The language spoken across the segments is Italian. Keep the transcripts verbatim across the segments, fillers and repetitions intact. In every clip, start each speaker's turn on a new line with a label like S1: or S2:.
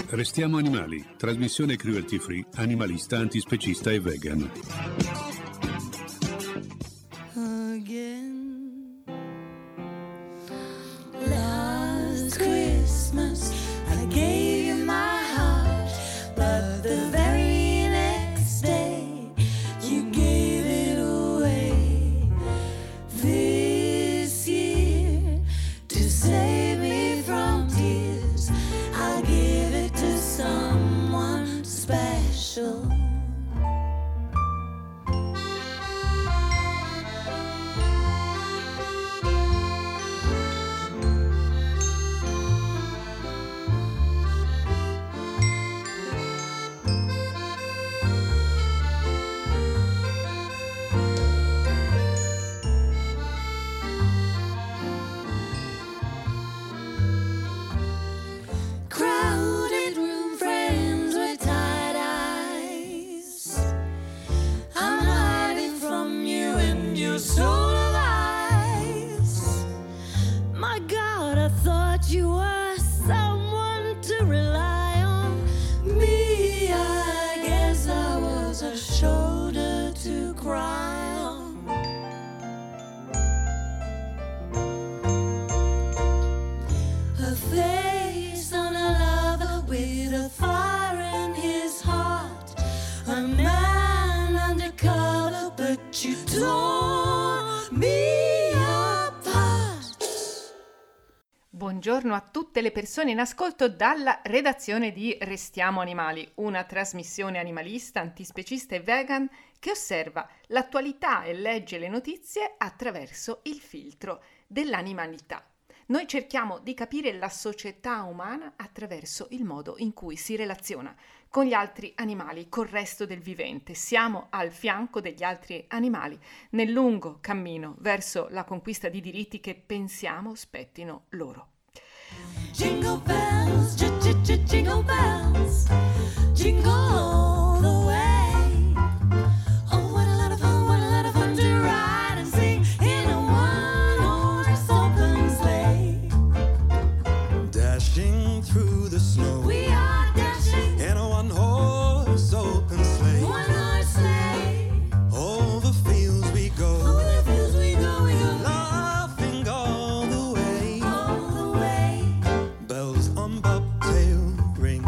S1: Restiamo animali, trasmissione cruelty free, animalista, antispecista e vegan.
S2: Again. Last Christmas I gave you my heart, but the very next day you gave it away. This year, to save me from tears, I'll give it to someone special. Crowded room, friends with tired eyes. I'm hiding from you and your soul of eyes. My God, I thought you were someone to rely on. Me, I guess I was a shoulder to cry on. A face on a lover with a fire in his heart. A man undercover, but you tore me apart.
S3: Buongiorno a tutte le persone in ascolto dalla redazione di Restiamo Animali, una trasmissione animalista, antispecista e vegan che osserva l'attualità e legge le notizie attraverso il filtro dell'animalità. Noi cerchiamo di capire la società umana attraverso il modo in cui si relaziona con gli altri animali, col resto del vivente. Siamo al fianco degli altri animali nel lungo cammino verso la conquista di diritti che pensiamo spettino loro.
S2: Jingle bells, j- j- j- jingle bells, jingle all the way. Oh, what a lot of fun, what a lot of fun to ride and sing in a one-horse open sleigh.
S4: Dashing through the snow
S2: We are dashing
S4: in a one-horse open sleigh.
S2: one-horse sleigh.
S4: Over the fields we go,
S2: Over the fields we go, we go
S4: laughing all the way.
S2: all the way.
S4: Bells on bobtail ring,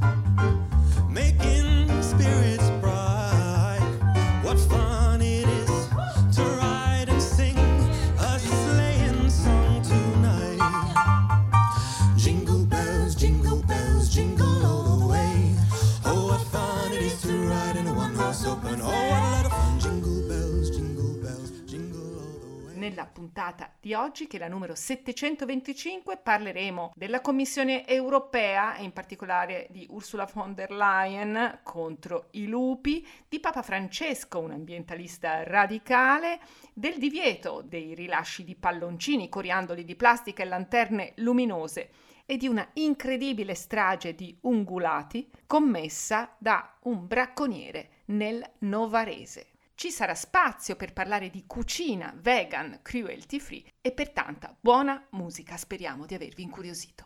S4: making spirits bright. What fun it is to ride and sing a sleighing song tonight. Jingle bells, jingle bells, jingle all the way. Oh, what fun it is to ride in a one-horse open. Oh, what a lot of fun. Jingle bells, jingle bells, jingle all the way.
S3: Nella puntata di oggi, che è la numero settecentoventicinque, parleremo della Commissione europea e in particolare di Ursula von der Leyen contro i lupi, di Papa Francesco, un ambientalista radicale, del divieto dei rilasci di palloncini, coriandoli di plastica e lanterne luminose e di una incredibile strage di ungulati commessa da un bracconiere nel Novarese. Ci sarà spazio per parlare di cucina vegan, cruelty free e per tanta buona musica. Speriamo di avervi incuriosito.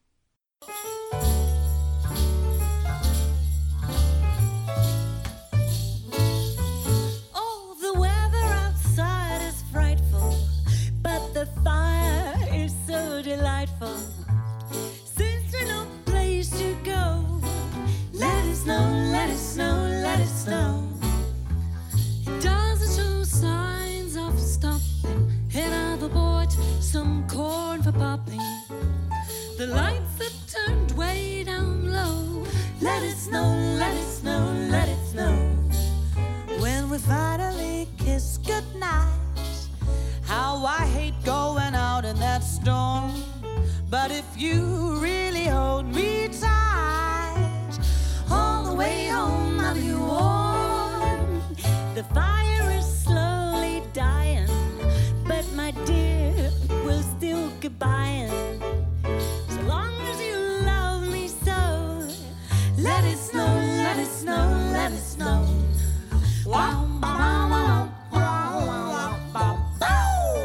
S2: Oh, the weather outside is frightful, but the fire is so delightful. Since there's no place to go, let it snow, let it snow, let it snow. It doesn't show signs of stopping, and I've bought some corn for popping. The lights are turned way down low. Let it snow, let it snow, let it snow. When we finally kiss goodnight, how I hate going out in that storm. But if you really hold me tight, all the way home I'll be warm. The fire is slowly dying, but my dear, we'll still get buying. So long as you love me so, let it snow, let it snow, let it snow. Wow, wow, wow, wow, wow, wow, wow.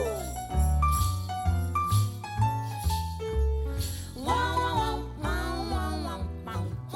S2: Wow, wow, wow, wow, wow, wow.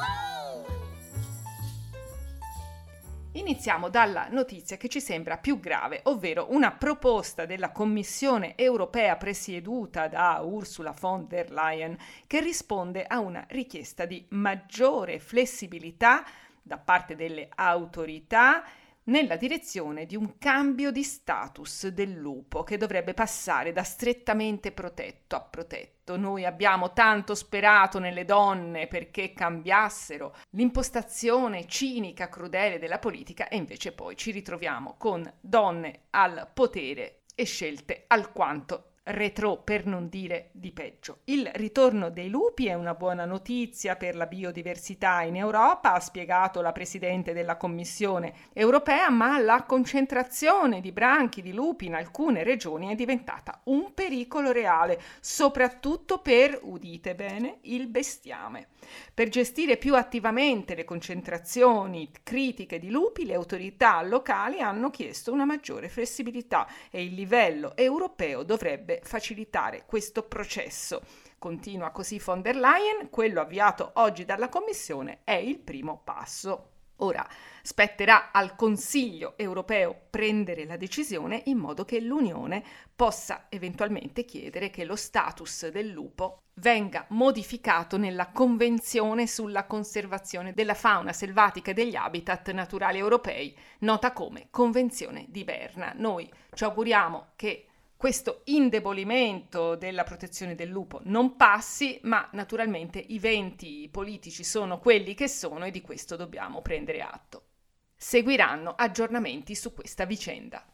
S3: iniziamo dalla notizia che ci sembra più grave, ovvero una proposta della Commissione europea presieduta da Ursula von der Leyen che risponde a una richiesta di maggiore flessibilità da parte delle autorità nella direzione di un cambio di status del lupo che dovrebbe passare da strettamente protetto a protetto. Noi abbiamo tanto sperato nelle donne perché cambiassero l'impostazione cinica, crudele della politica e invece poi ci ritroviamo con donne al potere e scelte alquanto retrò, per non dire di peggio. Il ritorno dei lupi è una buona notizia per la biodiversità in Europa, ha spiegato la Presidente della Commissione europea, ma la concentrazione di branchi di lupi in alcune regioni è diventata un pericolo reale, soprattutto per, udite bene, il bestiame. Per gestire più attivamente le concentrazioni critiche di lupi, le autorità locali hanno chiesto una maggiore flessibilità e il livello europeo dovrebbe facilitare questo processo. Continua così von der Leyen, quello avviato oggi dalla Commissione è il primo passo. Ora spetterà al Consiglio europeo prendere la decisione in modo che l'Unione possa eventualmente chiedere che lo status del lupo venga modificato nella Convenzione sulla conservazione della fauna selvatica e degli habitat naturali europei, nota come Convenzione di Berna. Noi ci auguriamo che questo indebolimento della protezione del lupo non passi, ma naturalmente i venti politici sono quelli che sono e di questo dobbiamo prendere atto. Seguiranno aggiornamenti su questa vicenda.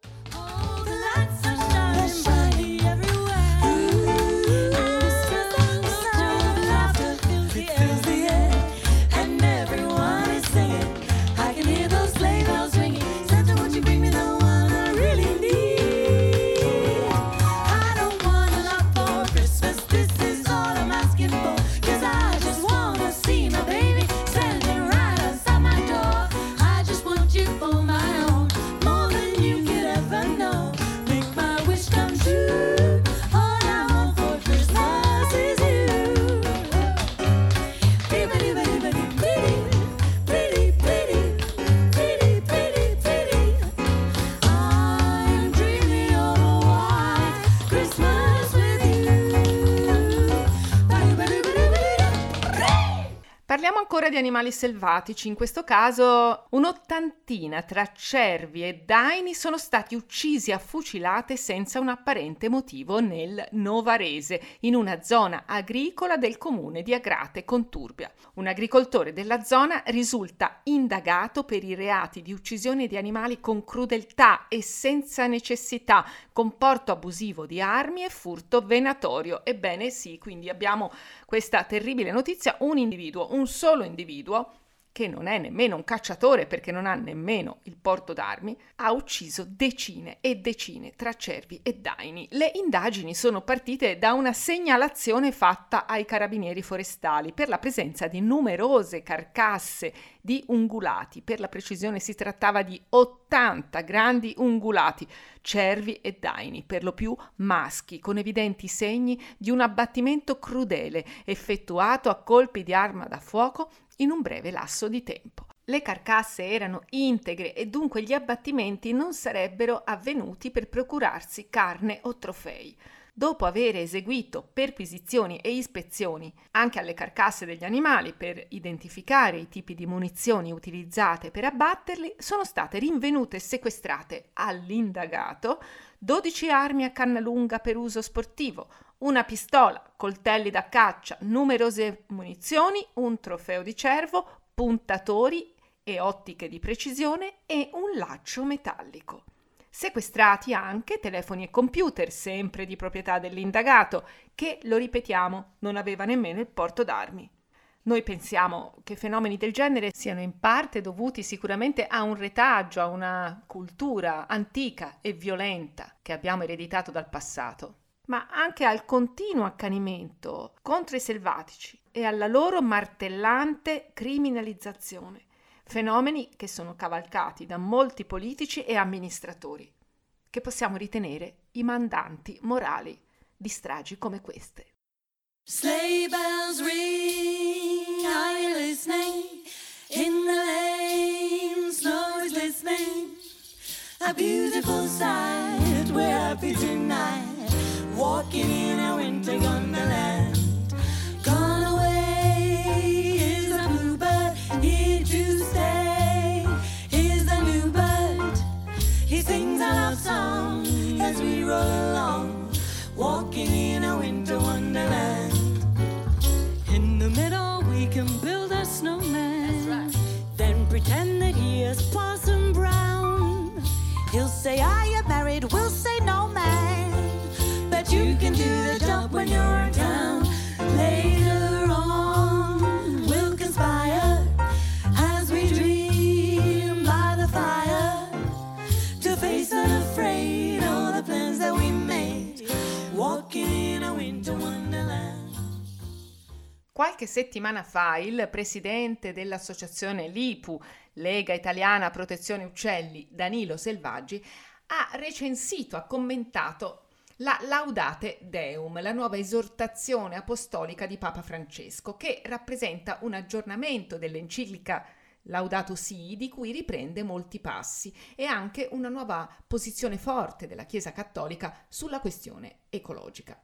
S3: Parliamo ancora di animali selvatici, in questo caso un'ottantina tra cervi e daini sono stati uccisi a fucilate senza un apparente motivo nel Novarese, in una zona agricola del comune di Agrate Conturbia. Un agricoltore della zona risulta indagato per i reati di uccisione di animali con crudeltà e senza necessità, con porto abusivo di armi e furto venatorio. Ebbene sì, quindi abbiamo questa terribile notizia, un individuo, un solo individuo, che non è nemmeno un cacciatore perché non ha nemmeno il porto d'armi, ha ucciso decine e decine tra cervi e daini. Le indagini sono partite da una segnalazione fatta ai carabinieri forestali per la presenza di numerose carcasse di ungulati. Per la precisione si trattava di ottanta grandi ungulati, cervi e daini, per lo più maschi, con evidenti segni di un abbattimento crudele effettuato a colpi di arma da fuoco in un breve lasso di tempo. Le carcasse erano integre e dunque gli abbattimenti non sarebbero avvenuti per procurarsi carne o trofei. Dopo aver eseguito perquisizioni e ispezioni anche alle carcasse degli animali per identificare i tipi di munizioni utilizzate per abbatterli, sono state rinvenute e sequestrate all'indagato dodici armi a canna lunga per uso sportivo, una pistola, coltelli da caccia, numerose munizioni, un trofeo di cervo, puntatori e ottiche di precisione e un laccio metallico. Sequestrati anche telefoni e computer, sempre di proprietà dell'indagato, che, lo ripetiamo, non aveva nemmeno il porto d'armi. Noi pensiamo che fenomeni del genere siano in parte dovuti sicuramente a un retaggio, a una cultura antica e violenta che abbiamo ereditato dal passato, ma anche al continuo accanimento contro i selvatici e alla loro martellante criminalizzazione. Fenomeni che sono cavalcati da molti politici e amministratori, che possiamo ritenere i mandanti morali di stragi come queste.
S2: Sleigh bells ring, are you listening? In the lane, snow is beautiful sight. We're happy tonight, walking in a winter wonderland. Gone away is the bluebird, here to stay is the new bird. He sings a love song as we roll along, walking in a winter wonderland. In the middle we can build a snowman. That's right. Then pretend that he is Parson Brown. He'll say, are you married? We'll say, no, man. But you can do the job when you're in town. Later on we'll conspire as we dream by the fire to face unafraid all the plans that we made, walking in a winter wonderland.
S3: Qualche settimana fa il presidente dell'associazione LIPU, Lega Italiana Protezione Uccelli, Danilo Selvaggi, ha recensito, ha commentato la Laudate Deum, la nuova esortazione apostolica di Papa Francesco, che rappresenta un aggiornamento dell'enciclica Laudato Si, di cui riprende molti passi, e anche una nuova posizione forte della Chiesa Cattolica sulla questione ecologica.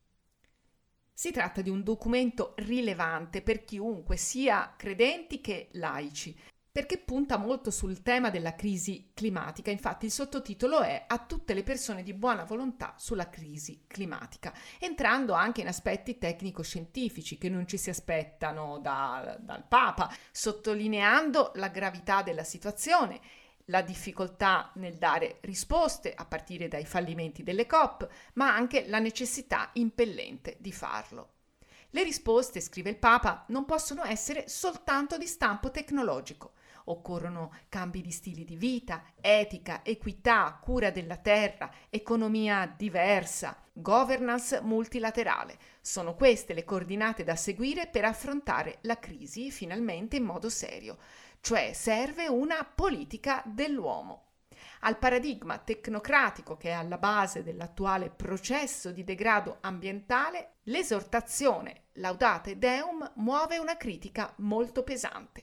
S3: Si tratta di un documento rilevante per chiunque, sia credenti che laici, perché punta molto sul tema della crisi climatica. Infatti il sottotitolo è "A tutte le persone di buona volontà sulla crisi climatica", entrando anche in aspetti tecnico-scientifici che non ci si aspettano da, dal Papa, sottolineando la gravità della situazione, la difficoltà nel dare risposte a partire dai fallimenti delle COP, ma anche la necessità impellente di farlo. Le risposte, scrive il Papa, non possono essere soltanto di stampo tecnologico. Occorrono cambi di stili di vita, etica, equità, cura della terra, economia diversa, governance multilaterale. Sono queste le coordinate da seguire per affrontare la crisi finalmente in modo serio. Cioè serve una politica dell'uomo. Al paradigma tecnocratico che è alla base dell'attuale processo di degrado ambientale, l'esortazione Laudate Deum muove una critica molto pesante.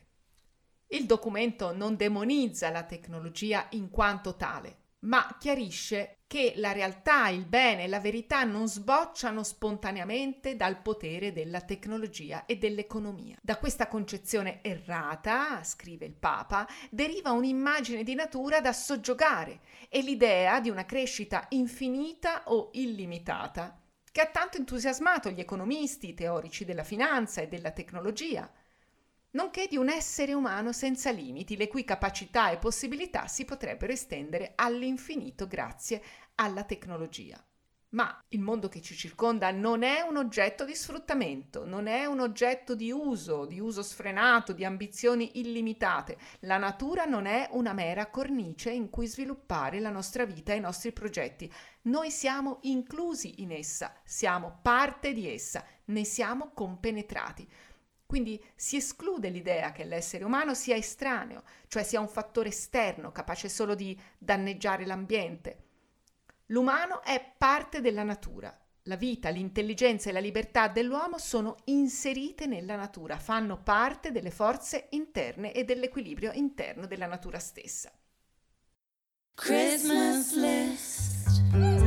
S3: Il documento non demonizza la tecnologia in quanto tale, ma chiarisce che la realtà, il bene e la verità non sbocciano spontaneamente dal potere della tecnologia e dell'economia. Da questa concezione errata, scrive il Papa, deriva un'immagine di natura da soggiogare e l'idea di una crescita infinita o illimitata, che ha tanto entusiasmato gli economisti, i teorici della finanza e della tecnologia, nonché di un essere umano senza limiti, le cui capacità e possibilità si potrebbero estendere all'infinito grazie alla tecnologia. Ma il mondo che ci circonda non è un oggetto di sfruttamento, non è un oggetto di uso, di uso sfrenato, di ambizioni illimitate. La natura non è una mera cornice in cui sviluppare la nostra vita e i nostri progetti. Noi siamo inclusi in essa, siamo parte di essa, ne siamo compenetrati. Quindi si esclude l'idea che l'essere umano sia estraneo, cioè sia un fattore esterno capace solo di danneggiare l'ambiente. L'umano è parte della natura. La vita, l'intelligenza e la libertà dell'uomo sono inserite nella natura, fanno parte delle forze interne e dell'equilibrio interno della natura stessa.
S2: Christmas list,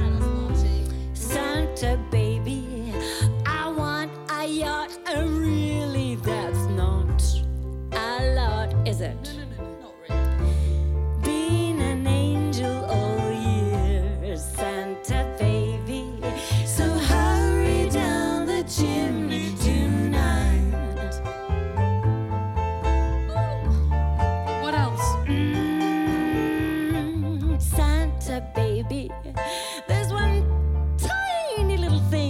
S2: Santa baby, I want a yacht, a really that's not a lot, is it?
S5: No, no, no, not really.
S2: Being an angel all year, Santa baby, so hurry down the chimney tonight.
S5: What else?
S2: Mm, Santa baby, there's one tiny little thing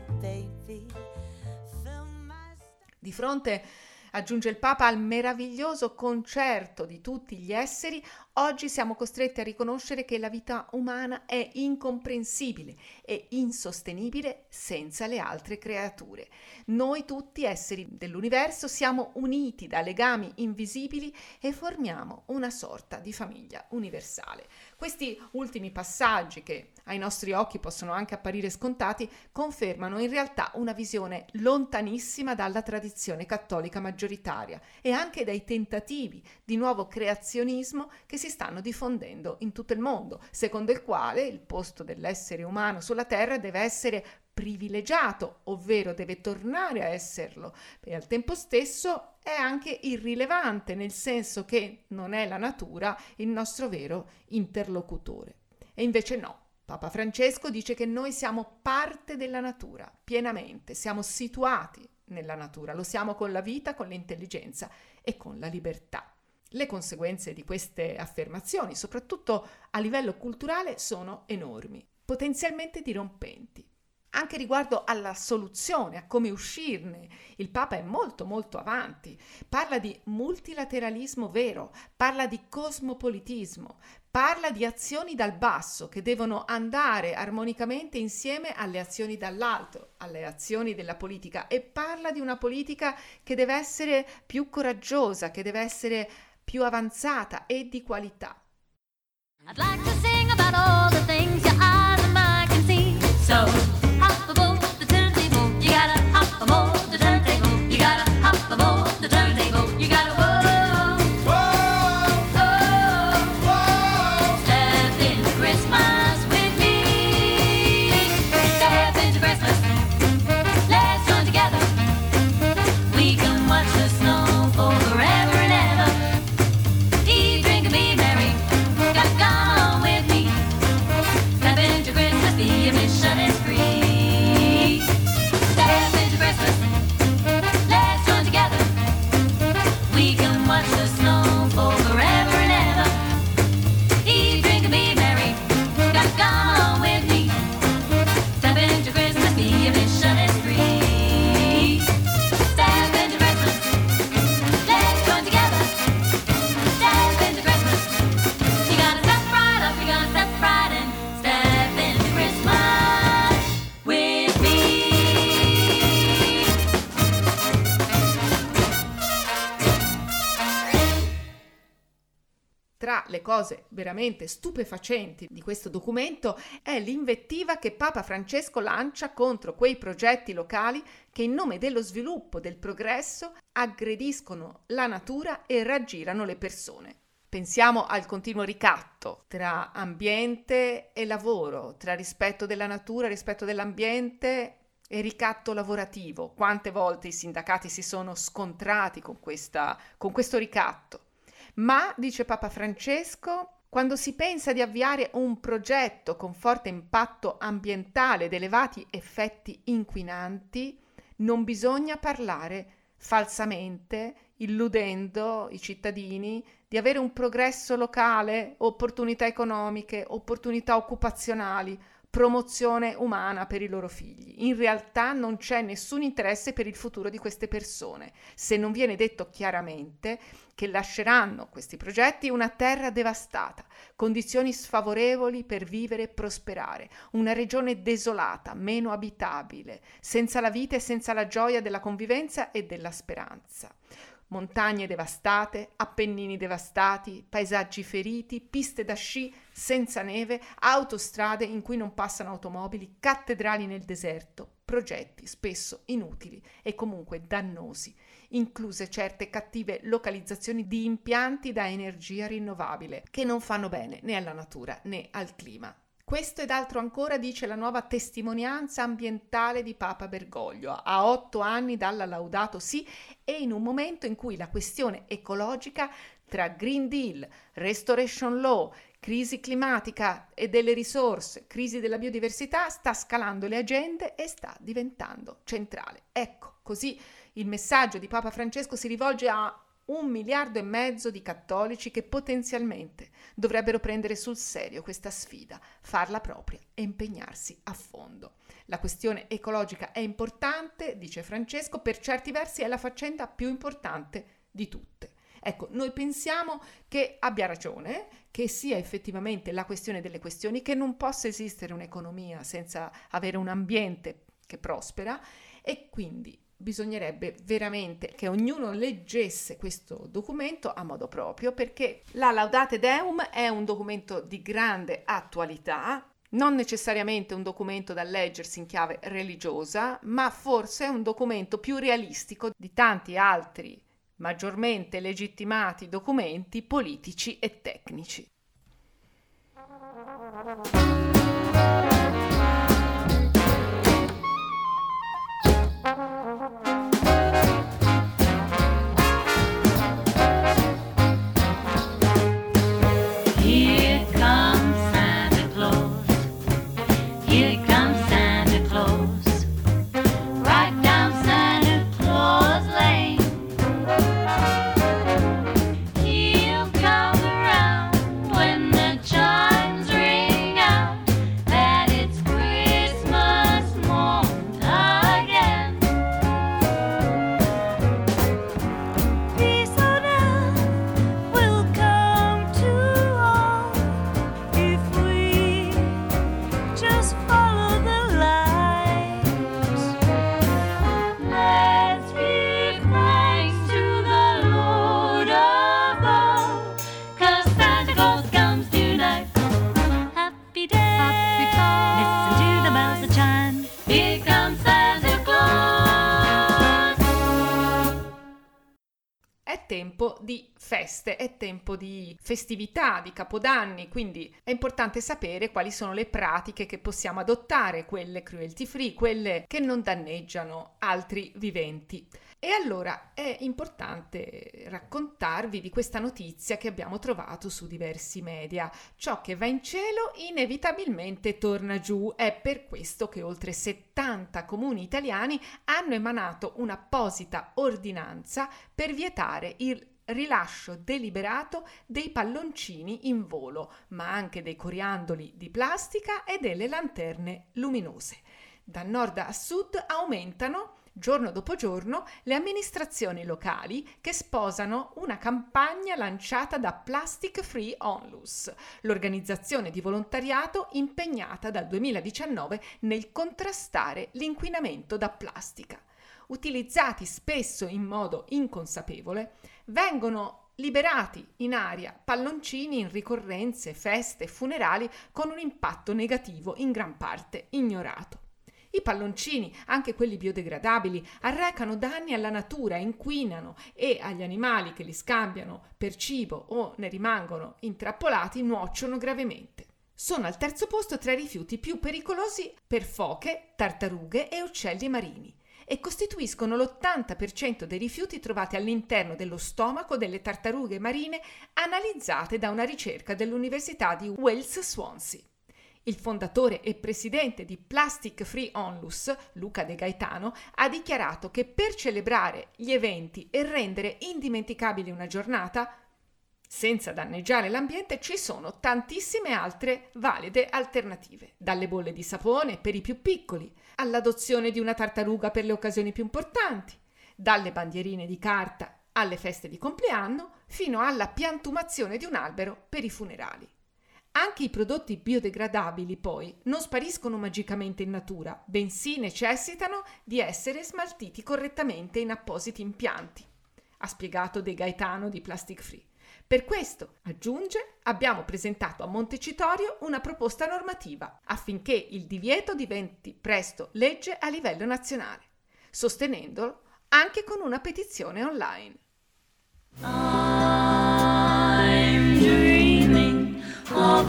S2: baby. Fill my
S3: Di fronte, aggiunge il Papa, al meraviglioso concerto di tutti gli esseri, oggi siamo costretti a riconoscere che la vita umana è incomprensibile e insostenibile senza le altre creature. Noi tutti esseri dell'universo siamo uniti da legami invisibili e formiamo una sorta di famiglia universale. Questi ultimi passaggi, che ai nostri occhi possono anche apparire scontati, confermano in realtà una visione lontanissima dalla tradizione cattolica maggioritaria e anche dai tentativi di nuovo creazionismo che si stanno diffondendo in tutto il mondo, secondo il quale il posto dell'essere umano sulla Terra deve essere privilegiato, ovvero deve tornare a esserlo, e al tempo stesso è anche irrilevante, nel senso che non è la natura il nostro vero interlocutore. E invece no. Papa Francesco dice che noi siamo parte della natura, pienamente, siamo situati nella natura, lo siamo con la vita, con l'intelligenza e con la libertà. Le conseguenze di queste affermazioni, soprattutto a livello culturale, sono enormi, potenzialmente dirompenti. Anche riguardo alla soluzione, a come uscirne, il Papa è molto molto avanti. Parla di multilateralismo vero, parla di cosmopolitismo, parla di azioni dal basso che devono andare armonicamente insieme alle azioni dall'alto, alle azioni della politica, e parla di una politica che deve essere più coraggiosa, che deve essere più avanzata e di qualità.
S6: I'd like to sing about all the things your eyes and mine can see. So hop aboard the turntable, you gotta hop aboard the turntable, you gotta hop aboard the turntable, you gotta whoa, whoa, whoa, whoa. Step into Christmas with me. Step into Christmas. Let's join together. We can watch the snow fall forever and ever. Eat, drink, and be merry. Gotta come on with me. Step into Christmas, the admission is free. Step into Christmas. Let's join together. We can watch the snow fall forever and ever. Eat, drink, and be merry. Gotta come on with me. Step into Christmas, the admission is free. Step into Christmas. Let's join together. Step into Christmas. You gotta step right up, you gotta step right in. Step into Christmas with me.
S3: Tra le cose veramente stupefacenti di questo documento è l'invettiva che Papa Francesco lancia contro quei progetti locali che in nome dello sviluppo, del progresso, aggrediscono la natura e raggirano le persone. Pensiamo al continuo ricatto tra ambiente e lavoro, tra rispetto della natura, rispetto dell'ambiente e ricatto lavorativo. Quante volte i sindacati si sono scontrati con questa, con questo ricatto. Ma, dice Papa Francesco, quando si pensa di avviare un progetto con forte impatto ambientale ed elevati effetti inquinanti, non bisogna parlare falsamente, illudendo i cittadini di avere un progresso locale, opportunità economiche, opportunità occupazionali, promozione umana per i loro figli. In realtà non c'è nessun interesse per il futuro di queste persone, se non viene detto chiaramente che lasceranno questi progetti una terra devastata, condizioni sfavorevoli per vivere e prosperare, una regione desolata, meno abitabile, senza la vita e senza la gioia della convivenza e della speranza. Montagne devastate, Appennini devastati, paesaggi feriti, piste da sci senza neve, autostrade in cui non passano automobili, cattedrali nel deserto, progetti spesso inutili e comunque dannosi, incluse certe cattive localizzazioni di impianti da energia rinnovabile che non fanno bene né alla natura né al clima. Questo ed altro ancora dice la nuova testimonianza ambientale di Papa Bergoglio, a otto anni dalla Laudato Si e in un momento in cui la questione ecologica tra Green Deal, Restoration Law, crisi climatica e delle risorse, crisi della biodiversità sta scalando le agende e sta diventando centrale. Ecco, così il messaggio di Papa Francesco si rivolge a un miliardo e mezzo di cattolici che potenzialmente dovrebbero prendere sul serio questa sfida, farla propria e impegnarsi a fondo. La questione ecologica è importante, dice Francesco, per certi versi è la faccenda più importante di tutte. Ecco, noi pensiamo che abbia ragione, che sia effettivamente la questione delle questioni, che non possa esistere un'economia senza avere un ambiente che prospera, e quindi bisognerebbe veramente che ognuno leggesse questo documento a modo proprio, perché la Laudate Deum è un documento di grande attualità, non necessariamente un documento da leggersi in chiave religiosa, ma forse è un documento più realistico di tanti altri maggiormente legittimati documenti politici e tecnici.
S6: Here comes Santa Claus. Here comes Santa Claus. Right down Santa Claus Lane. He'll come around when the chimes ring out that it's Christmas morn again. Peace on earth will come to all if we just follow the lights. Let's give thanks to the Lord above, 'cause Santa Claus comes tonight. Happy day, happy time. Listen to the bells that chime. Here comes Santa Claus.
S3: È tempo di feste, è tempo di festività, di capodanni, quindi è importante sapere quali sono le pratiche che possiamo adottare, quelle cruelty free, quelle che non danneggiano altri viventi. E allora è importante raccontarvi di questa notizia che abbiamo trovato su diversi media. Ciò che va in cielo inevitabilmente torna giù. È per questo che oltre settanta comuni italiani hanno emanato un'apposita ordinanza per vietare il rilascio deliberato dei palloncini in volo, ma anche dei coriandoli di plastica e delle lanterne luminose. Da nord a sud aumentano giorno dopo giorno le amministrazioni locali che sposano una campagna lanciata da Plastic Free Onlus, l'organizzazione di volontariato impegnata dal duemiladiciannove nel contrastare l'inquinamento da plastica. Utilizzati spesso in modo inconsapevole, vengono liberati in aria palloncini in ricorrenze, feste e funerali con un impatto negativo in gran parte ignorato. I palloncini, anche quelli biodegradabili, arrecano danni alla natura, inquinano e agli animali che li scambiano per cibo o ne rimangono intrappolati nuociono gravemente. Sono al terzo posto tra i rifiuti più pericolosi per foche, tartarughe e uccelli marini e costituiscono l'ottanta per cento dei rifiuti trovati all'interno dello stomaco delle tartarughe marine analizzate da una ricerca dell'Università di Wales Swansea. Il fondatore e presidente di Plastic Free Onlus, Luca De Gaetano, ha dichiarato che per celebrare gli eventi e rendere indimenticabile una giornata, senza danneggiare l'ambiente, ci sono tantissime altre valide alternative, dalle bolle di sapone per i più piccoli, all'adozione di una tartaruga per le occasioni più importanti, dalle bandierine di carta alle feste di compleanno, fino alla piantumazione di un albero per i funerali. Anche i prodotti biodegradabili, poi, non spariscono magicamente in natura, bensì necessitano di essere smaltiti correttamente in appositi impianti, ha spiegato De Gaetano di Plastic Free. Per questo, aggiunge, abbiamo presentato a Montecitorio una proposta normativa affinché il divieto diventi presto legge a livello nazionale, sostenendolo anche con una petizione online.
S6: I'm dreaming of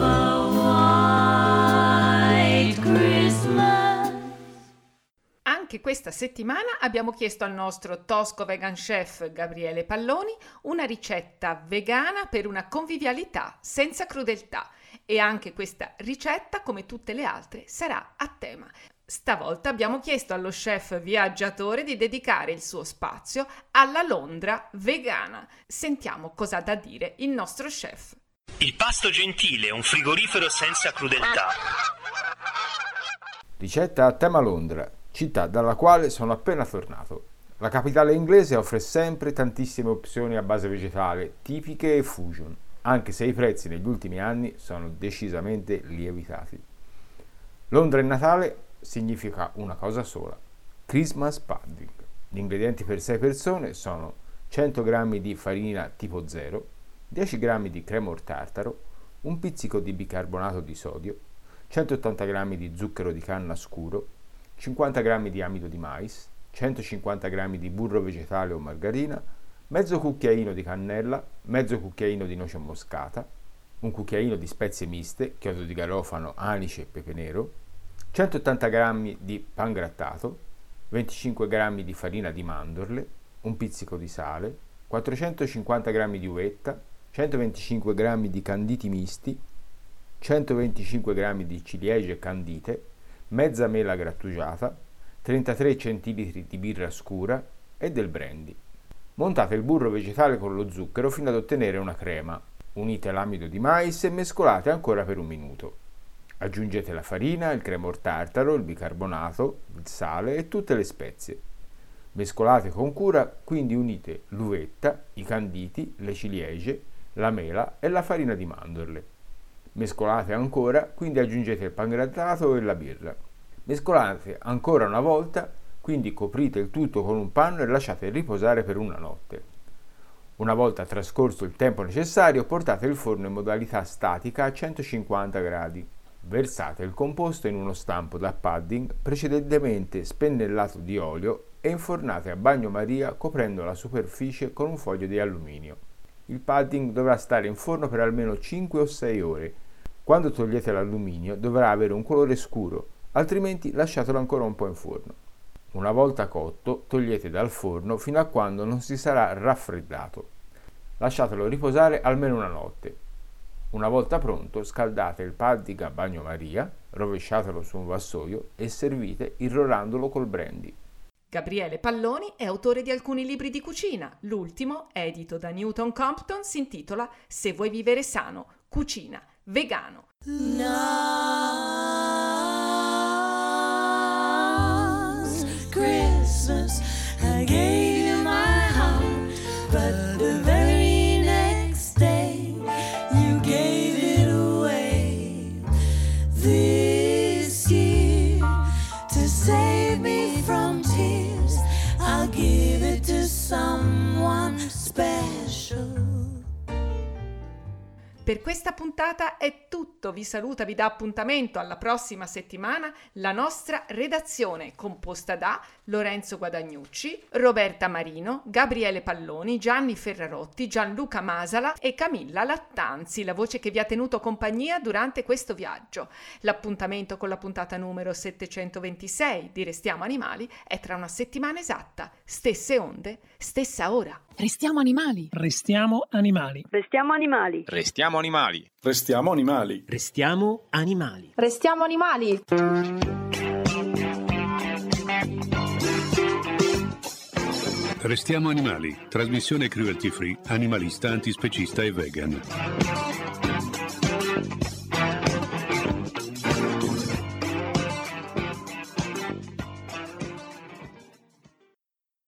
S6: a white Christmas.
S3: Anche questa settimana abbiamo chiesto al nostro tosco vegan chef Gabriele Palloni una ricetta vegana per una convivialità senza crudeltà, e anche questa ricetta, come tutte le altre, sarà a tema. Stavolta abbiamo chiesto allo chef viaggiatore di dedicare il suo spazio alla Londra vegana. Sentiamo cosa ha da dire il nostro chef.
S7: Il pasto gentile, un frigorifero senza crudeltà.
S8: Ricetta a tema Londra, città dalla quale sono appena tornato. La capitale inglese offre sempre tantissime opzioni a base vegetale, tipiche e fusion, anche se i prezzi negli ultimi anni sono decisamente lievitati. Londra e Natale significa una cosa sola: Christmas pudding. Gli ingredienti per sei persone sono cento grammi di farina tipo zero, dieci grammi di cremor tartaro, un pizzico di bicarbonato di sodio, centottanta grammi di zucchero di canna scuro, cinquanta grammi di amido di mais, centocinquanta grammi di burro vegetale o margarina, mezzo cucchiaino di cannella, mezzo cucchiaino di noce moscata, un cucchiaino di spezie miste, chiodo di garofano, anice e pepe nero, centottanta grammi di pangrattato, venticinque grammi di farina di mandorle, un pizzico di sale, quattrocentocinquanta grammi di uvetta, centoventicinque grammi di canditi misti, centoventicinque grammi di ciliegie candite, mezza mela grattugiata, trentatré centilitri di birra scura e del brandy. Montate il burro vegetale con lo zucchero fino ad ottenere una crema. Unite l'amido di mais e mescolate ancora per un minuto. Aggiungete la farina, il cremor tartaro, il bicarbonato, il sale e tutte le spezie. Mescolate con cura, quindi unite l'uvetta, i canditi, le ciliegie, la mela e la farina di mandorle. Mescolate ancora, quindi aggiungete il pangrattato e la birra. Mescolate ancora una volta, quindi coprite il tutto con un panno e lasciate riposare per una notte. Una volta trascorso il tempo necessario, portate il forno in modalità statica a centocinquanta gradi. Versate il composto in uno stampo da pudding precedentemente spennellato di olio e infornate a bagnomaria coprendo la superficie con un foglio di alluminio. Il pudding dovrà stare in forno per almeno cinque o sei ore. Quando togliete l'alluminio dovrà avere un colore scuro, altrimenti lasciatelo ancora un po' in forno. Una volta cotto, togliete dal forno fino a quando non si sarà raffreddato. Lasciatelo riposare almeno una notte. Una volta pronto, scaldate il pudding a bagnomaria, rovesciatelo su un vassoio e servite irrorandolo col brandy.
S3: Gabriele Palloni è autore di alcuni libri di cucina. L'ultimo, edito da Newton Compton, si intitola Se vuoi vivere sano, cucina vegano.
S2: Last Christmas I gave you my heart, but the very next day you gave it away. This year, to save me from tears, I'll give it to someone special.
S3: Per questa puntata è tutto, vi saluta, vi dà appuntamento alla prossima settimana la nostra redazione composta da Lorenzo Guadagnucci, Roberta Marino, Gabriele Palloni, Gianni Ferrarotti, Gianluca Masala e Camilla Lattanzi, la voce che vi ha tenuto compagnia durante questo viaggio. L'appuntamento con la puntata numero settecentoventisei di Restiamo Animali è tra una settimana esatta, stesse onde, stessa ora.
S5: Restiamo animali.
S9: Restiamo animali.
S10: Restiamo animali.
S11: Restiamo animali.
S12: Restiamo animali.
S13: Restiamo animali.
S10: Restiamo animali.
S1: Restiamo animali, trasmissione cruelty free, animalista, antispecista e vegan.